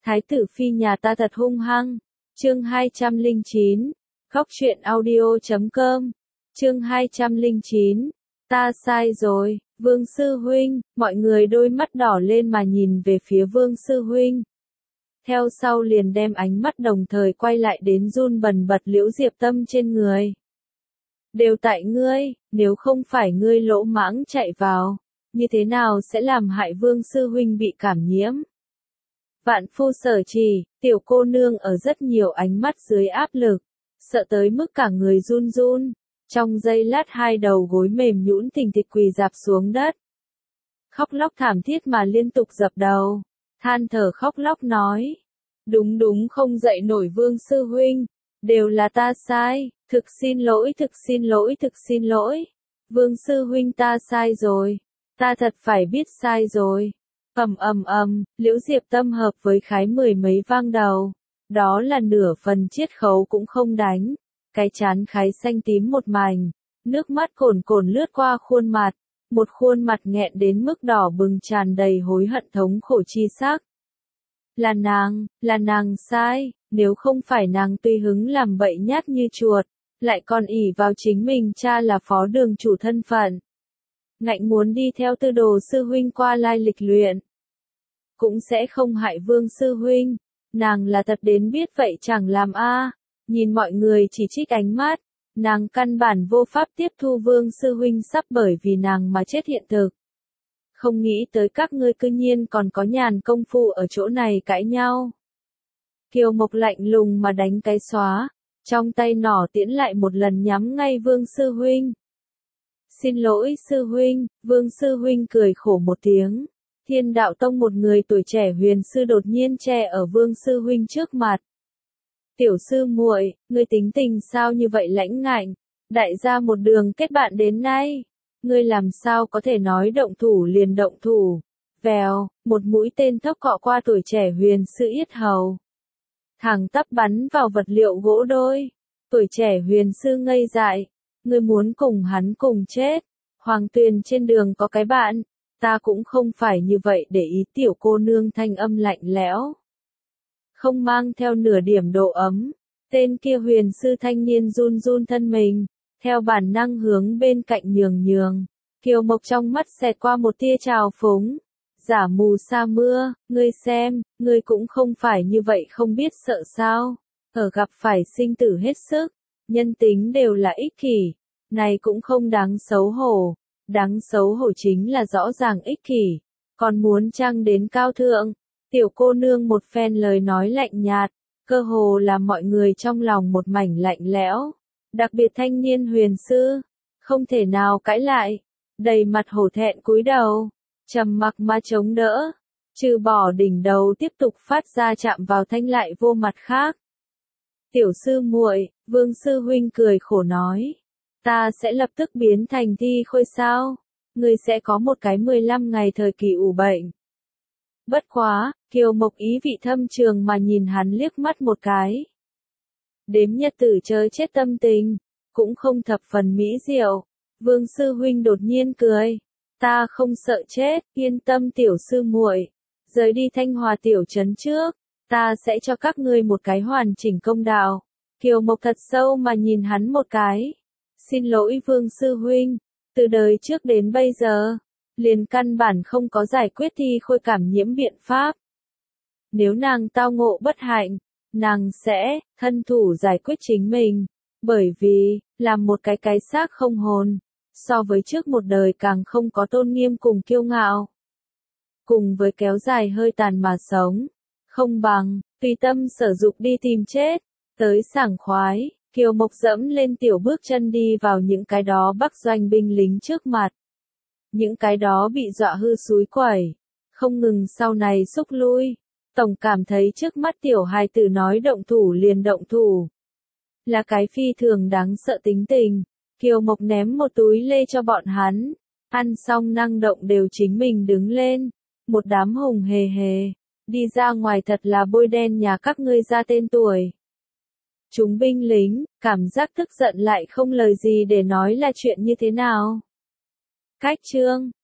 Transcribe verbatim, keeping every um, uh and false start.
Thái tử phi nhà ta thật hung hăng. Chương hai trăm lẻ chín. Khóc chuyện audio chấm com. Chương hai trăm lẻ chín. Ta sai rồi, Vương sư huynh, mọi người đôi mắt đỏ lên mà nhìn về phía Vương sư huynh. Theo sau liền đem ánh mắt đồng thời quay lại đến run bần bật Liễu Diệp Tâm trên người. Đều tại ngươi, nếu không phải ngươi lỗ mãng chạy vào, như thế nào sẽ làm hại Vương sư huynh bị cảm nhiễm? Vạn phu sở trì, tiểu cô nương ở rất nhiều ánh mắt dưới áp lực, sợ tới mức cả người run run, trong giây lát hai đầu gối mềm nhũn thình thịch quỳ dạp xuống đất. Khóc lóc thảm thiết mà liên tục dập đầu, than thở khóc lóc nói. Đúng đúng không dậy nổi Vương sư huynh, đều là ta sai, thực xin lỗi thực xin lỗi thực xin lỗi. Vương sư huynh ta sai rồi, ta thật phải biết sai rồi. Ầm ầm ầm, Liễu Diệp Tâm hợp với khái mười mấy vang đầu, đó là nửa phần chiết khấu cũng không đánh, cái chán khái xanh tím một mảnh, nước mắt cồn cồn lướt qua khuôn mặt, một khuôn mặt nghẹn đến mức đỏ bừng tràn đầy hối hận thống khổ chi sắc. Là nàng, là nàng sai, nếu không phải nàng tùy hứng làm bậy nhát như chuột, lại còn ỷ vào chính mình cha là phó đường chủ thân phận. Ngạnh muốn đi theo Tư Đồ sư huynh qua lai lịch luyện, cũng sẽ không hại Vương sư huynh, nàng là thật đến biết vậy chẳng làm a. Nhìn mọi người chỉ trích ánh mắt, nàng căn bản vô pháp tiếp thu Vương sư huynh sắp bởi vì nàng mà chết hiện thực. Không nghĩ tới các ngươi cư nhiên còn có nhàn công phu ở chỗ này cãi nhau. Kiều Mộc lạnh lùng mà đánh cái xóa, trong tay nỏ tiễn lại một lần nhắm ngay Vương sư huynh. Xin lỗi sư huynh, Vương sư huynh cười khổ một tiếng. Thiên đạo tông một người tuổi trẻ huyền sư đột nhiên che ở Vương sư huynh trước mặt. Tiểu sư muội, ngươi tính tình sao như vậy lãnh ngạnh, đại gia một đường kết bạn đến nay, ngươi làm sao có thể nói động thủ liền động thủ. Vèo, một mũi tên thốc cọ qua tuổi trẻ huyền sư yết hầu, thẳng tắp bắn vào vật liệu gỗ đôi. Tuổi trẻ huyền sư ngây dại, ngươi muốn cùng hắn cùng chết. Hoàng Tuyền trên đường có cái bạn, ta cũng không phải như vậy để ý. Tiểu cô nương thanh âm lạnh lẽo, không mang theo nửa điểm độ ấm. Tên kia huyền sư thanh niên run run thân mình, theo bản năng hướng bên cạnh nhường nhường. Kiều Mộc trong mắt xẹt qua một tia trào phúng. Giả mù sa mưa, ngươi xem, ngươi cũng không phải như vậy không biết sợ sao. Ở gặp phải sinh tử hết sức, nhân tính đều là ích kỷ, này cũng không đáng xấu hổ. Đáng xấu hổ chính là rõ ràng ích kỷ, còn muốn trăng đến cao thượng. Tiểu cô nương một phen lời nói lạnh nhạt, cơ hồ là mọi người trong lòng một mảnh lạnh lẽo. Đặc biệt thanh niên huyền sư, không thể nào cãi lại, đầy mặt hổ thẹn cúi đầu, trầm mặc mà chống đỡ, trừ bỏ đỉnh đầu tiếp tục phát ra chạm vào thanh lại vô mặt khác. Tiểu sư muội, Vương sư huynh cười khổ nói, ta sẽ lập tức biến thành thi khôi sao? Ngươi sẽ có một cái mười lăm ngày thời kỳ ủ bệnh. Bất quá, Kiều Mộc ý vị thâm trường mà nhìn hắn liếc mắt một cái. Đếm nhật tử chơi chết tâm tình, cũng không thập phần mỹ diệu. Vương sư huynh đột nhiên cười, ta không sợ chết, yên tâm tiểu sư muội, rời đi Thanh Hòa tiểu trấn trước, ta sẽ cho các ngươi một cái hoàn chỉnh công đạo. Kiều Mộc thật sâu mà nhìn hắn một cái. Xin lỗi Vương sư huynh, từ đời trước đến bây giờ, liền căn bản không có giải quyết thi khôi cảm nhiễm biện pháp. Nếu nàng tao ngộ bất hạnh, nàng sẽ thân thủ giải quyết chính mình, bởi vì, làm một cái cái xác không hồn, so với trước một đời càng không có tôn nghiêm cùng kiêu ngạo. Cùng với kéo dài hơi tàn mà sống, không bằng, tùy tâm sở dục đi tìm chết, tới sảng khoái. Kiều Mộc dẫm lên tiểu bước chân đi vào những cái đó Bắc doanh binh lính trước mặt. Những cái đó bị dọa hư súi quẩy, không ngừng sau này xúc lui. Tổng cảm thấy trước mắt tiểu hài tử nói động thủ liền động thủ. Là cái phi thường đáng sợ tính tình. Kiều Mộc ném một túi lê cho bọn hắn. Ăn xong năng động đều chính mình đứng lên. Một đám hùng hề hề. Đi ra ngoài thật là bôi đen nhà các ngươi ra tên tuổi. Chúng binh lính, cảm giác tức giận lại không lời gì để nói là chuyện như thế nào. Cách chương,